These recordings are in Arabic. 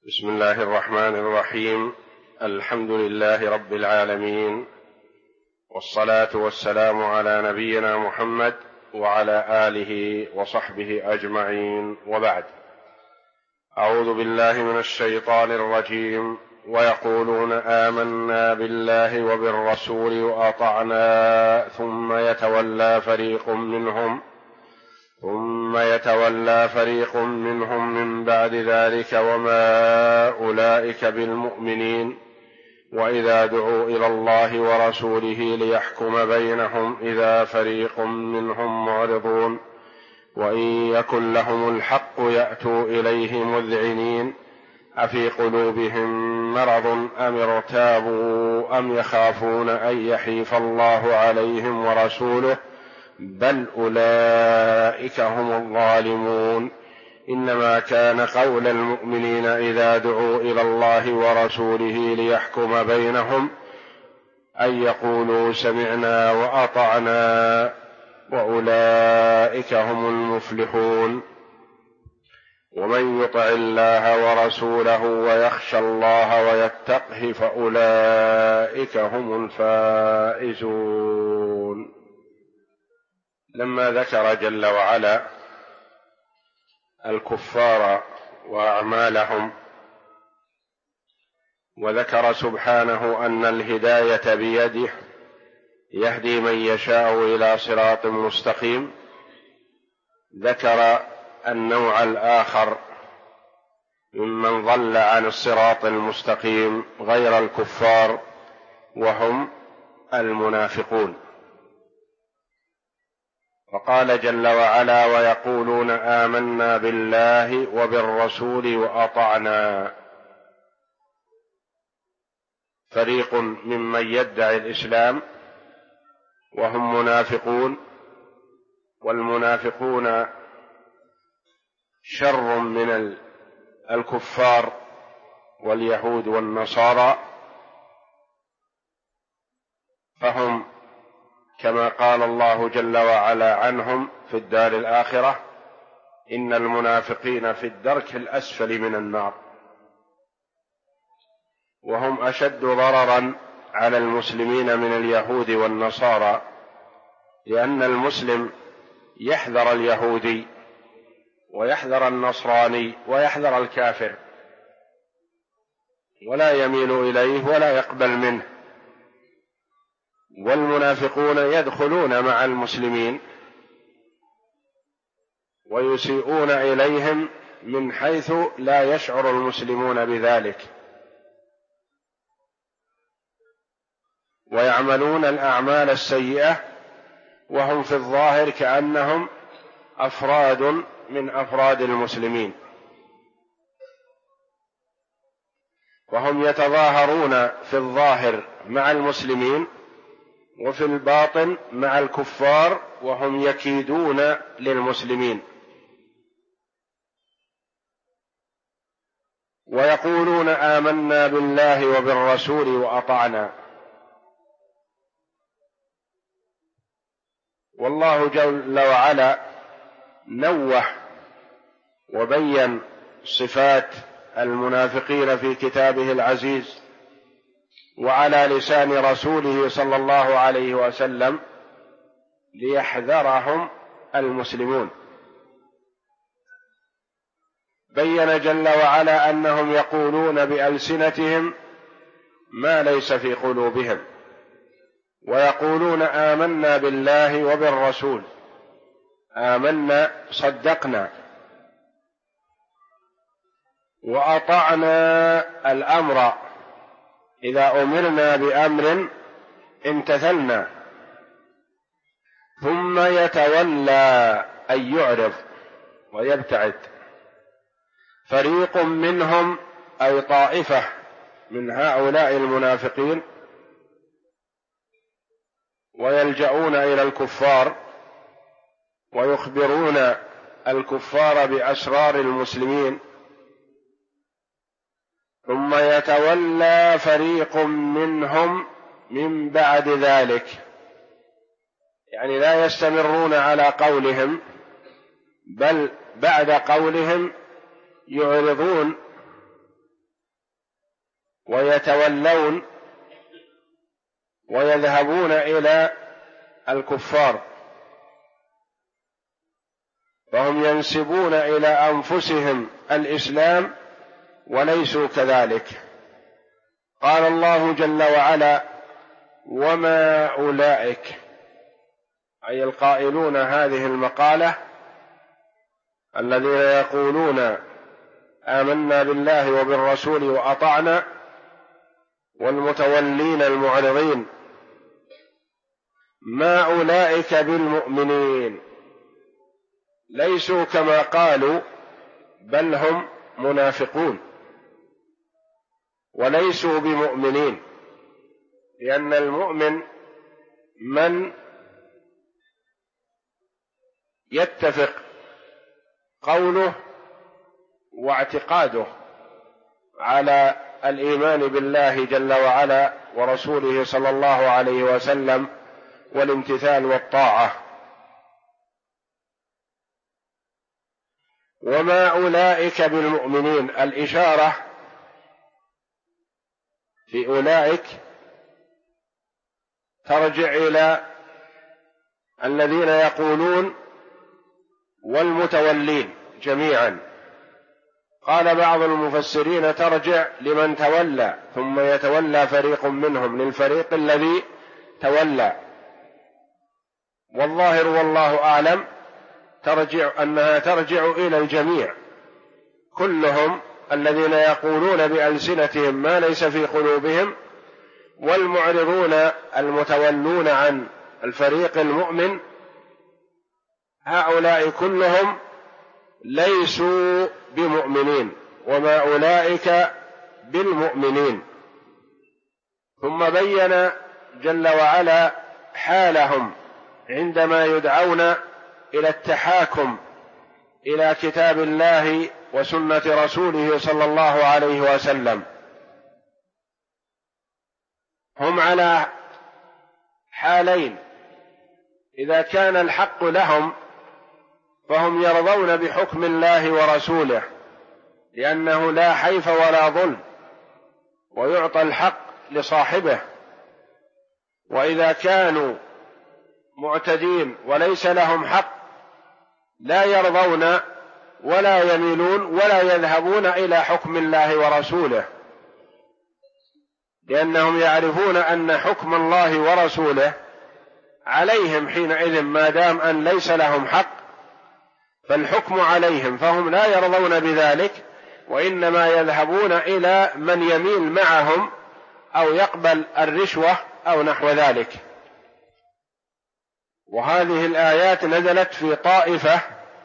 بسم الله الرحمن الرحيم. الحمد لله رب العالمين، والصلاة والسلام على نبينا محمد وعلى آله وصحبه أجمعين، وبعد. أعوذ بالله من الشيطان الرجيم. ويقولون آمنا بالله وبالرسول وأطعنا ثم يتولى فريق منهم من بعد ذلك وما أولئك بالمؤمنين، وإذا دعوا إلى الله ورسوله ليحكم بينهم إذا فريق منهم معرضون، وإن يكن لهم الحق يأتوا إليه مذعنين، أفي قلوبهم مرض أم ارتابوا أم يخافون أن يحيف الله عليهم ورسوله بل أولئك هم الظالمون. إنما كان قول المؤمنين إذا دعوا إلى الله ورسوله ليحكم بينهم أن يقولوا سمعنا وأطعنا وأولئك هم المفلحون. ومن يطع الله ورسوله ويخشى الله ويتقه فأولئك هم الفائزون. لما ذكر جل وعلا الكفار وأعمالهم، وذكر سبحانه أن الهداية بيده يهدي من يشاء إلى صراط مستقيم، ذكر النوع الآخر ممن ضل عن الصراط المستقيم غير الكفار، وهم المنافقون. فقال جل وعلا: ويقولون آمنا بالله وبالرسول وأطعنا. فريق ممن يدعي الإسلام وهم منافقون، والمنافقون شر من الكفار واليهود والنصارى، فهم كما قال الله جل وعلا عنهم في الدار الآخرة: إن المنافقين في الدرك الأسفل من النار. وهم أشد ضررا على المسلمين من اليهود والنصارى، لأن المسلم يحذر اليهودي ويحذر النصراني ويحذر الكافر، ولا يميل إليه ولا يقبل منه. والمنافقون يدخلون مع المسلمين ويسيئون إليهم من حيث لا يشعر المسلمون بذلك، ويعملون الأعمال السيئة وهم في الظاهر كأنهم أفراد من أفراد المسلمين، وهم يتظاهرون في الظاهر مع المسلمين وفي الباطن مع الكفار، وهم يكيدون للمسلمين. ويقولون آمنا بالله وبالرسول وأطعنا. والله جل وعلا نوه وبين صفات المنافقين في كتابه العزيز وعلى لسان رسوله صلى الله عليه وسلم ليحذرهم المسلمون. بين جل وعلا أنهم يقولون بألسنتهم ما ليس في قلوبهم، ويقولون آمنا بالله وبالرسول. آمنا صدقنا، وأطعنا الأمر، إذا أمرنا بأمر امتثلنا. ثم يتولى أن يعرض ويبتعد فريق منهم، أي طائفة من هؤلاء المنافقين، ويلجؤون إلى الكفار ويخبرون الكفار بأسرار المسلمين. ثم يتولى فريق منهم من بعد ذلك، يعني لا يستمرون على قولهم، بل بعد قولهم يعرضون ويتولون ويذهبون إلى الكفار، فهم ينسبون إلى أنفسهم الإسلام وليسوا كذلك. قال الله جل وعلا: وما أولئك، أي القائلون هذه المقالة الذين يقولون آمنا بالله وبالرسول وأطعنا، والمتولين المعرضين، ما أولئك بالمؤمنين، ليسوا كما قالوا، بل هم منافقون وليسوا بمؤمنين. لأن المؤمن من يتفق قوله واعتقاده على الإيمان بالله جل وعلا ورسوله صلى الله عليه وسلم والامتثال والطاعة. وما أولئك بالمؤمنين، الإشارة في أولئك ترجع إلى الذين يقولون والمتولين جميعا. قال بعض المفسرين ترجع لمن تولى، ثم يتولى فريق منهم للفريق الذي تولى، والظاهر والله أعلم أنها ترجع إلى الجميع كلهم، الذين يقولون بألسنتهم ما ليس في قلوبهم، والمعرضون المتولون عن الفريق المؤمن، هؤلاء كلهم ليسوا بمؤمنين، وما أولئك بالمؤمنين. ثم بين جل وعلا حالهم عندما يدعون إلى التحاكم إلى كتاب الله وسنة رسوله صلى الله عليه وسلم. هم على حالين: إذا كان الحق لهم فهم يرضون بحكم الله ورسوله، لأنه لا حيف ولا ظلم، ويعطى الحق لصاحبه. وإذا كانوا معتدين وليس لهم حق لا يرضون ولا يميلون ولا يذهبون إلى حكم الله ورسوله، لأنهم يعرفون أن حكم الله ورسوله عليهم حينئذ، ما دام أن ليس لهم حق فالحكم عليهم، فهم لا يرضون بذلك، وإنما يذهبون إلى من يميل معهم أو يقبل الرشوة أو نحو ذلك. وهذه الآيات نزلت في طائفة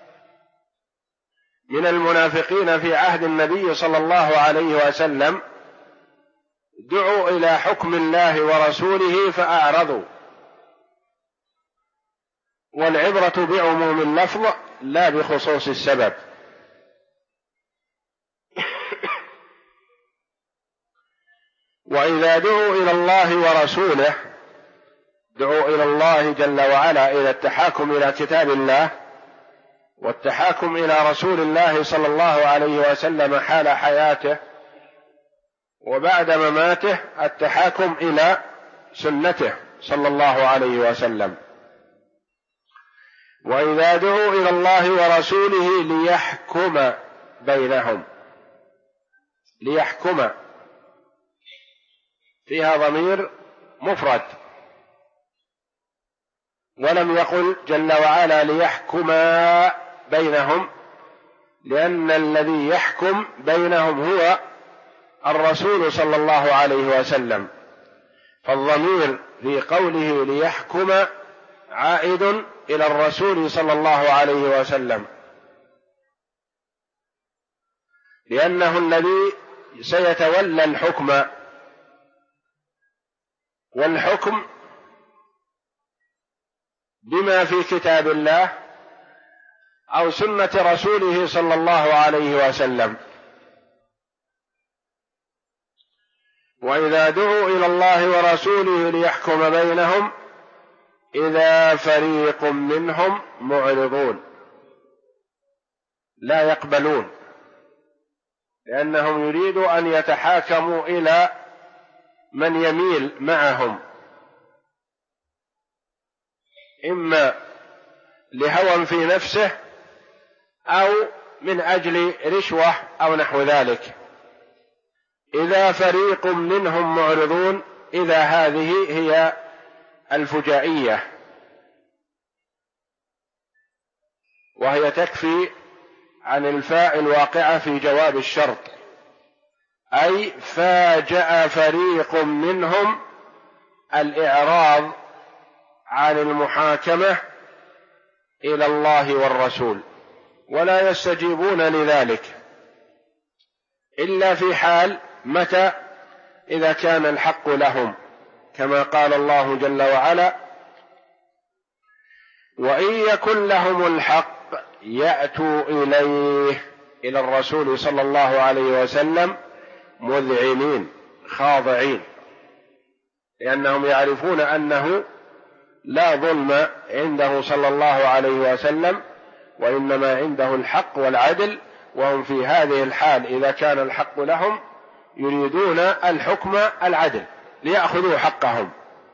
من المنافقين في عهد النبي صلى الله عليه وسلم، دعوا إلى حكم الله ورسوله فأعرضوا. والعبرة بعموم اللفظ لا بخصوص السبب. وإذا دعوا إلى الله ورسوله، دعوا إلى الله جل وعلا إلى التحاكم إلى كتاب الله والتحاكم إلى رسول الله صلى الله عليه وسلم حال حياته، وبعد مماته التحاكم إلى سنته صلى الله عليه وسلم. وإذا دعوا إلى الله ورسوله ليحكم بينهم، ليحكم فيها ضمير مفرد، ولم يقل جل وعلا ليحكم بينهم، لأن الذي يحكم بينهم هو الرسول صلى الله عليه وسلم، فالضمير في قوله ليحكم عائد إلى الرسول صلى الله عليه وسلم، لأنه الذي سيتولى الحكم، والحكم بما في كتاب الله أو سنة رسوله صلى الله عليه وسلم. وإذا دعوا إلى الله ورسوله ليحكم بينهم إذا فريق منهم معرضون، لا يقبلون، لأنهم يريدوا أن يتحاكموا إلى من يميل معهم، إما لهوى في نفسه أو من أجل رشوة أو نحو ذلك. إذا فريق منهم معرضون، إذا هذه هي الفجائية، وهي تكفي عن الفاء الواقعة في جواب الشرط، أي فاجأ فريق منهم الإعراض عن المحاكمة إلى الله والرسول، ولا يستجيبون لذلك إلا في حال متى؟ إذا كان الحق لهم، كما قال الله جل وعلا: وإن يكن لهم الحق يأتوا إليه، إلى الرسول صلى الله عليه وسلم، مذعنين خاضعين، لأنهم يعرفون أنه لا ظلم عنده صلى الله عليه وسلم، وإنما عنده الحق والعدل، وهم في هذه الحال إذا كان الحق لهم يريدون الحكم العدل ليأخذوا حقهم.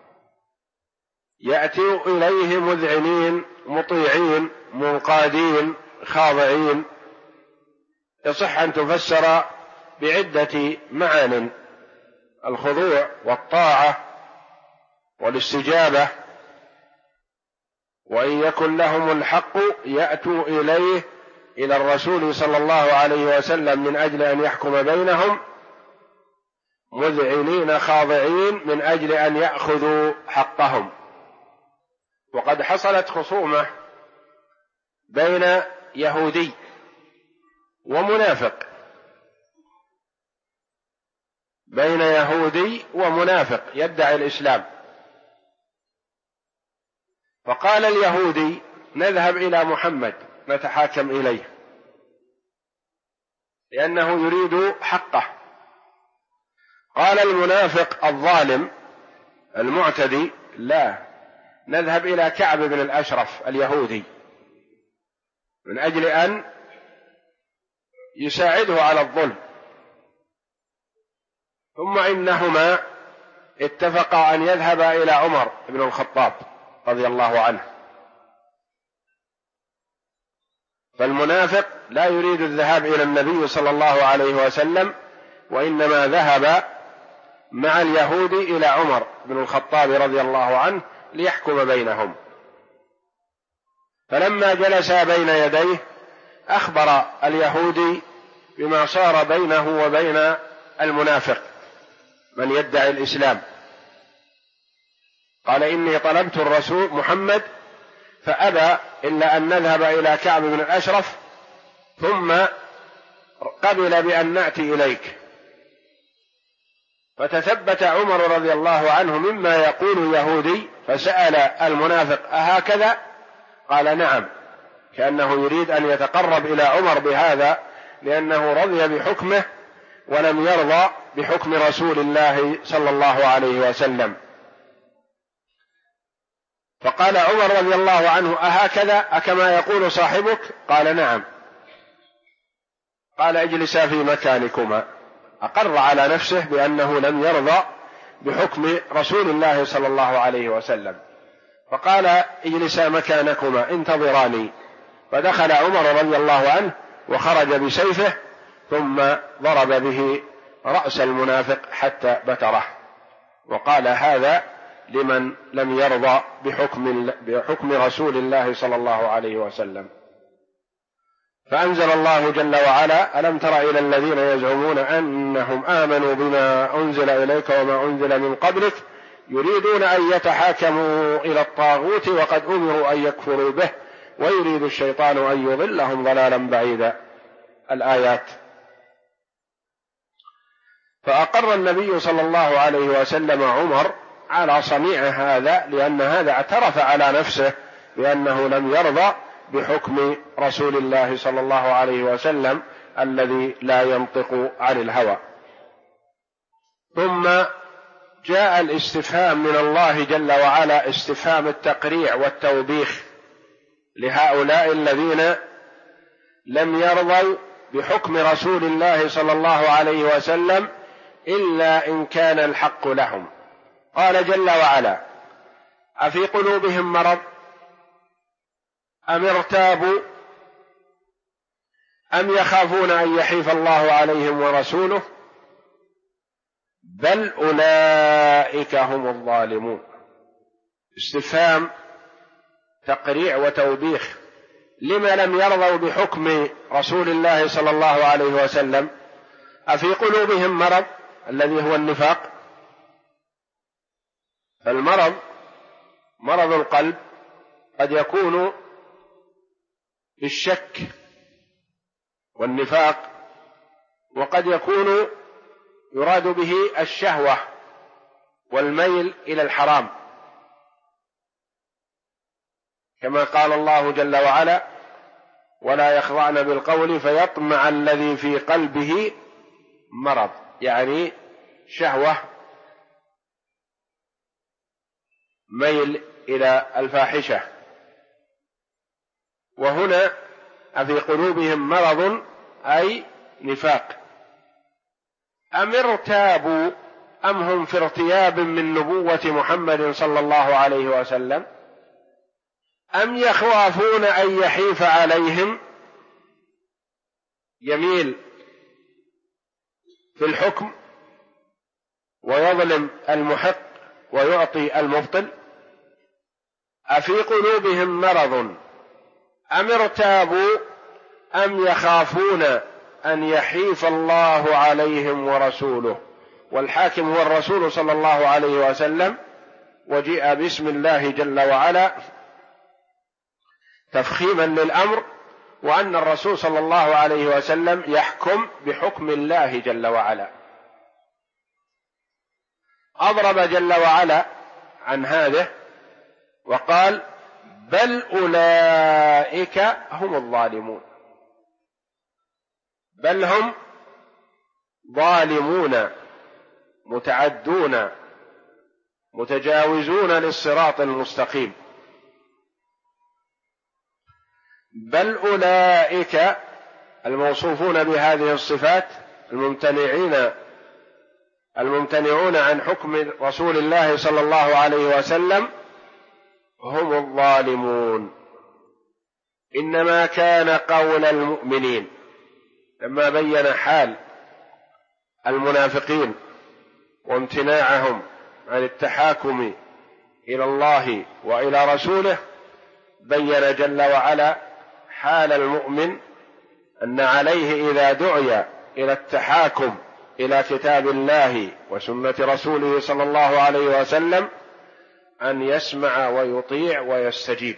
يأتوا إليه مذعنين مطيعين منقادين خاضعين. يصح أن تفسر بعدة معان: الخضوع والطاعة والاستجابة. وإن يكن لهم الحق يأتوا إليه، إلى الرسول صلى الله عليه وسلم، من أجل أن يحكم بينهم، مذعنين خاضعين، من أجل أن يأخذوا حقهم. وقد حصلت خصومة بين يهودي ومنافق، بين يهودي ومنافق يدعي الإسلام. فقال اليهودي: نذهب إلى محمد نتحاكم إليه، لأنه يريد حقه. قال المنافق الظالم المعتدي: لا، نذهب إلى كعب بن الأشرف اليهودي من أجل أن يساعده على الظلم. ثم إنهما اتفقا أن يذهبا إلى عمر بن الخطاب رضي الله عنه. فالمنافق لا يريد الذهاب إلى النبي صلى الله عليه وسلم، وإنما ذهب مع اليهود إلى عمر بن الخطاب رضي الله عنه ليحكم بينهم. فلما جلس بين يديه أخبر اليهودي بما صار بينه وبين المنافق من يدعي الإسلام. قال: إني طلبت الرسول محمد فأبى إلا أن نذهب إلى كعب بن الأشرف، ثم قبل بأن نأتي إليك. فتثبت عمر رضي الله عنه مما يقول يهودي، فسأل المنافق: أهكذا؟ قال: نعم، كأنه يريد أن يتقرب إلى عمر بهذا، لأنه رضي بحكمه ولم يرضى بحكم رسول الله صلى الله عليه وسلم. فقال عمر رضي الله عنه: أهكذا أكما يقول صاحبك؟ قال: نعم. قال: اجلسا في مكانكما. أقر على نفسه بأنه لم يرضى بحكم رسول الله صلى الله عليه وسلم. فقال: اجلسا مكانكما انتظراني. فدخل عمر رضي الله عنه وخرج بسيفه، ثم ضرب به رأس المنافق حتى بتره، وقال: هذا لمن لم يرضى بحكم رسول الله صلى الله عليه وسلم. فأنزل الله جل وعلا: ألم تر إلى الذين يزعمون أنهم آمنوا بما أنزل إليك وما أنزل من قبلك يريدون أن يتحاكموا إلى الطاغوت وقد أمروا أن يكفروا به ويريد الشيطان أن يضلهم ضلالا بعيدا. الآيات. فأقر النبي صلى الله عليه وسلم عمر على صنيع هذا، لأن هذا اعترف على نفسه بأنه لم يرضى بحكم رسول الله صلى الله عليه وسلم الذي لا ينطق عن الهوى. ثم جاء الاستفهام من الله جل وعلا، استفهام التقريع والتوبيخ لهؤلاء الذين لم يرضوا بحكم رسول الله صلى الله عليه وسلم إلا إن كان الحق لهم. قال جل وعلا: أفي قلوبهم مرض أم ارتابوا أم يخافون أن يحيف الله عليهم ورسوله بل أولئك هم الظالمون. استفهام تقريع وتوبيخ. لما لم يرضوا بحكم رسول الله صلى الله عليه وسلم؟ أفي قلوبهم مرض الذي هو النفاق. فالمرض مرض القلب قد يكون بالشك والنفاق، وقد يكون يراد به الشهوة والميل إلى الحرام، كما قال الله جل وعلا: ولا يخضعن بالقول فيطمع الذي في قلبه مرض، يعني شهوة، ميل إلى الفاحشة. وهنا أفي قلوبهم مرض أي نفاق. أم ارتابوا أم هم في ارتياب من نبوة محمد صلى الله عليه وسلم أم يخافون أن يحيف عليهم، يميل في الحكم ويظلم المحق ويعطي المبطل. أفي قلوبهم مرض أم ارتابوا أم يخافون أن يحيف الله عليهم ورسوله. والحاكم هو الرسول صلى الله عليه وسلم، وجيء باسم الله جل وعلا تفخيما للأمر، وأن الرسول صلى الله عليه وسلم يحكم بحكم الله جل وعلا. أضرب جل وعلا عن هذا وقال: بل أولئك هم الظالمون. بل هم ظالمون متعدون متجاوزون للصراط المستقيم. بل أولئك الموصوفون بهذه الصفات الممتنعون عن حكم رسول الله صلى الله عليه وسلم هم الظالمون. إنما كان قول المؤمنين، لما بين حال المنافقين وامتناعهم عن التحاكم إلى الله وإلى رسوله، بين جل وعلا حال المؤمن أن عليه إذا دعي إلى التحاكم إلى كتاب الله وسنة رسوله صلى الله عليه وسلم أن يسمع ويطيع ويستجيب.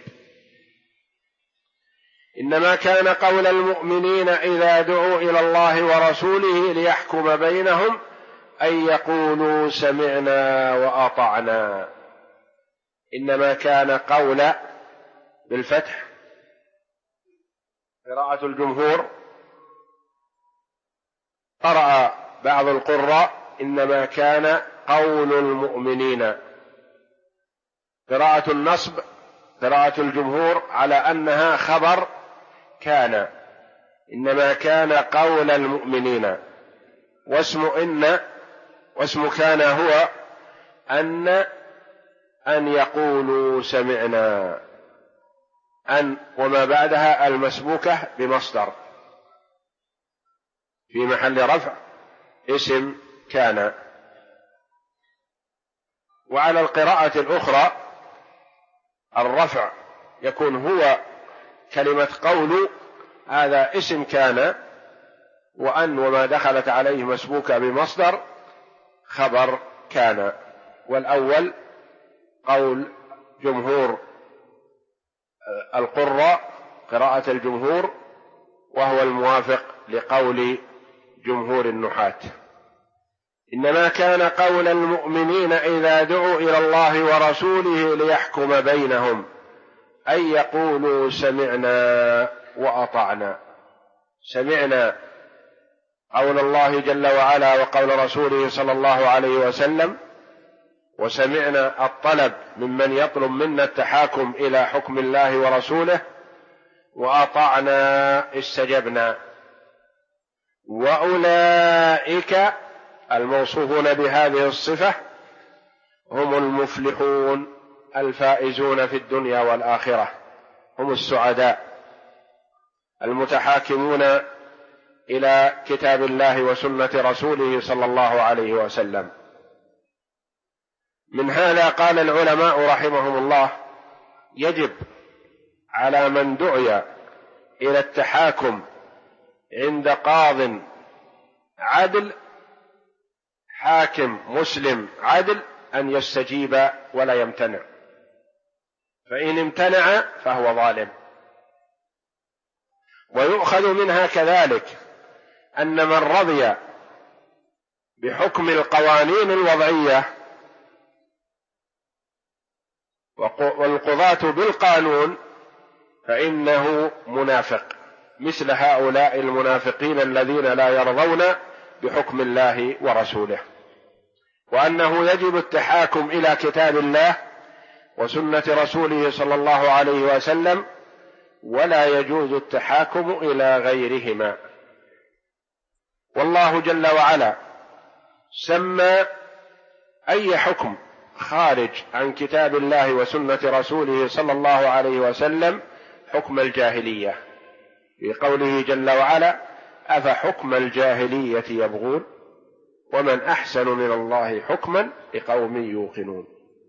إنما كان قول المؤمنين إذا دعوا إلى الله ورسوله ليحكم بينهم أن يقولوا سمعنا وأطعنا. إنما كان قول بالفتح، قراءة الجمهور. قرأ بعض القراء إنما كان قول المؤمنين. قراءة النصب قراءة الجمهور على أنها خبر كان، إنما كان قول المؤمنين. واسم كان هو أن يقولوا سمعنا، أن وما بعدها المسبوكة بمصدر في محل رفع اسم كان. وعلى القراءة الأخرى الرفع يكون هو كلمة قول، هذا اسم كان، وأن وما دخلت عليه مسبوكة بمصدر خبر كان. والأول قول جمهور القراء، قراءة الجمهور، وهو الموافق لقول جمهور النحاة. إنما كان قول المؤمنين إذا دعوا إلى الله ورسوله ليحكم بينهم أن يقولوا سمعنا وأطعنا. سمعنا قول الله جل وعلا وقول رسوله صلى الله عليه وسلم، وسمعنا الطلب ممن يطلب منا التحاكم إلى حكم الله ورسوله، وأطعنا استجبنا. وأولئك الموصوفون بهذه الصفة هم المفلحون الفائزون في الدنيا والآخرة، هم السعداء المتحاكمون إلى كتاب الله وسنة رسوله صلى الله عليه وسلم. من هذا قال العلماء رحمهم الله: يجب على من دعي إلى التحاكم عند قاض عدل، حاكم مسلم عدل، أن يستجيب ولا يمتنع، فإن امتنع فهو ظالم. ويؤخذ منها كذلك أن من رضي بحكم القوانين الوضعية والقضاة بالقانون فإنه منافق، مثل هؤلاء المنافقين الذين لا يرضون بحكم الله ورسوله، وأنه يجب التحاكم إلى كتاب الله وسنة رسوله صلى الله عليه وسلم، ولا يجوز التحاكم إلى غيرهما. والله جل وعلا سمى أي حكم خارج عن كتاب الله وسنة رسوله صلى الله عليه وسلم حكم الجاهلية، في قوله جل وعلا: أفحكم الجاهلية يبغون ومن أحسن من الله حكما لقوم يوقنون.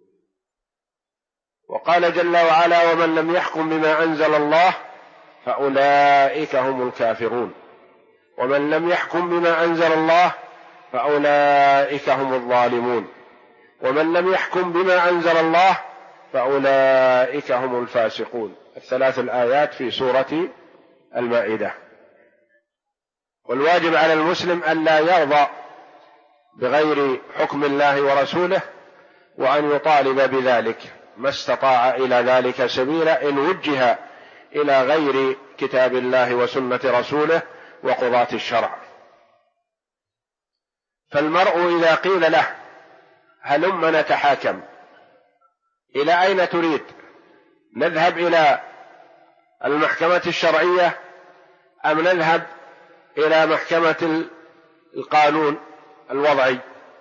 وقال جل وعلا: ومن لم يحكم بما أنزل الله فأولئك هم الكافرون، ومن لم يحكم بما أنزل الله فأولئك هم الظالمون، ومن لم يحكم بما أنزل الله فأولئك هم الفاسقون. الثلاث الآيات في سورة المائدة. والواجب على المسلم أن لا يرضى بغير حكم الله ورسوله، وأن يطالب بذلك ما استطاع إلى ذلك سبيلا إن وجه إلى غير كتاب الله وسنة رسوله وقضاة الشرع. فالمرء إذا قيل له: هلم نتحاكم، إلى أين تريد؟ نذهب إلى المحكمة الشرعية أم نذهب إلى محكمة القانون الوضعي؟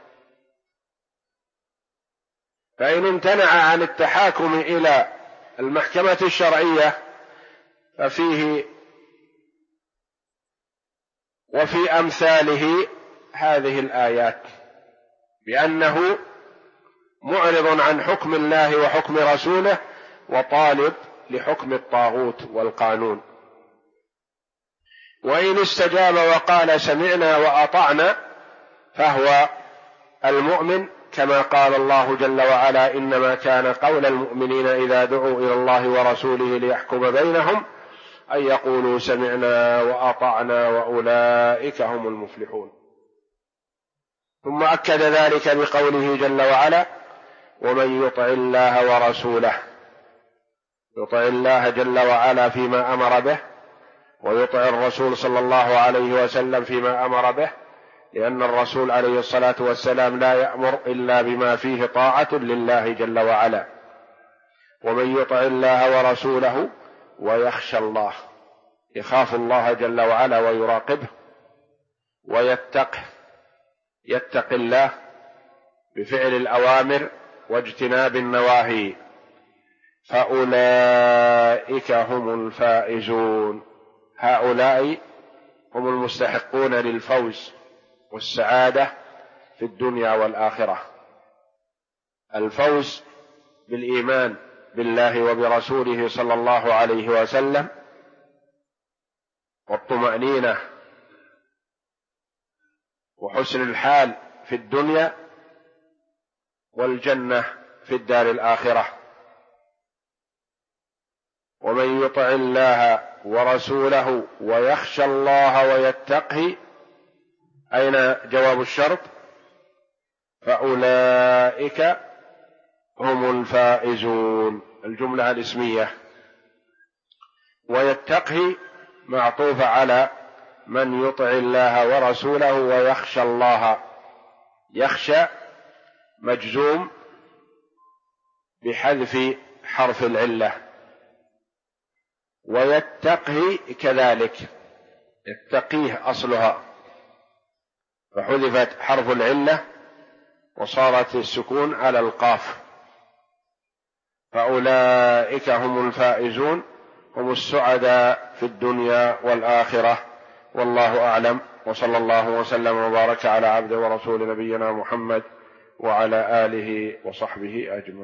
فإن امتنع عن التحاكم إلى المحكمة الشرعية ففيه وفي أمثاله هذه الآيات، بأنه معرض عن حكم الله وحكم رسوله وطالب لحكم الطاغوت والقانون. وإن استجاب وقال سمعنا وأطعنا فهو المؤمن، كما قال الله جل وعلا: إنما كان قول المؤمنين إذا دعوا إلى الله ورسوله ليحكم بينهم أن يقولوا سمعنا وأطعنا وأولئك هم المفلحون. ثم أكد ذلك بقوله جل وعلا: ومن يطع الله ورسوله، يطع الله جل وعلا فيما أمر به، ويطع الرسول صلى الله عليه وسلم فيما أمر به، لأن الرسول عليه الصلاة والسلام لا يأمر إلا بما فيه طاعة لله جل وعلا. ومن يطع الله ورسوله ويخشى الله، يخاف الله جل وعلا ويراقبه ويتقه، يتقي الله بفعل الأوامر واجتناب النواهي، فأولئك هم الفائزون. هؤلاء هم المستحقون للفوز والسعادة في الدنيا والآخرة. الفوز بالإيمان بالله وبرسوله صلى الله عليه وسلم، والطمأنينة وحسن الحال في الدنيا، والجنة في الدار الآخرة. ومن يطع الله ورسوله ويخشى الله ويتقه، أين جواب الشرط؟ فأولئك هم الفائزون، الجملة الاسمية. ويتقه معطوفة على من يطع الله ورسوله ويخشى الله. يخشى مجزوم بحذف حرف العلة، ويتقه كذلك، يتقيه أصلها فحذفت حرف العلة وصارت السكون على القاف، فأولئك هم الفائزون، هم السعداء في الدنيا والآخرة. والله أعلم، وصلى الله وسلم وبارك على عبده ورسول نبينا محمد وعلى آله وصحبه أجمعين.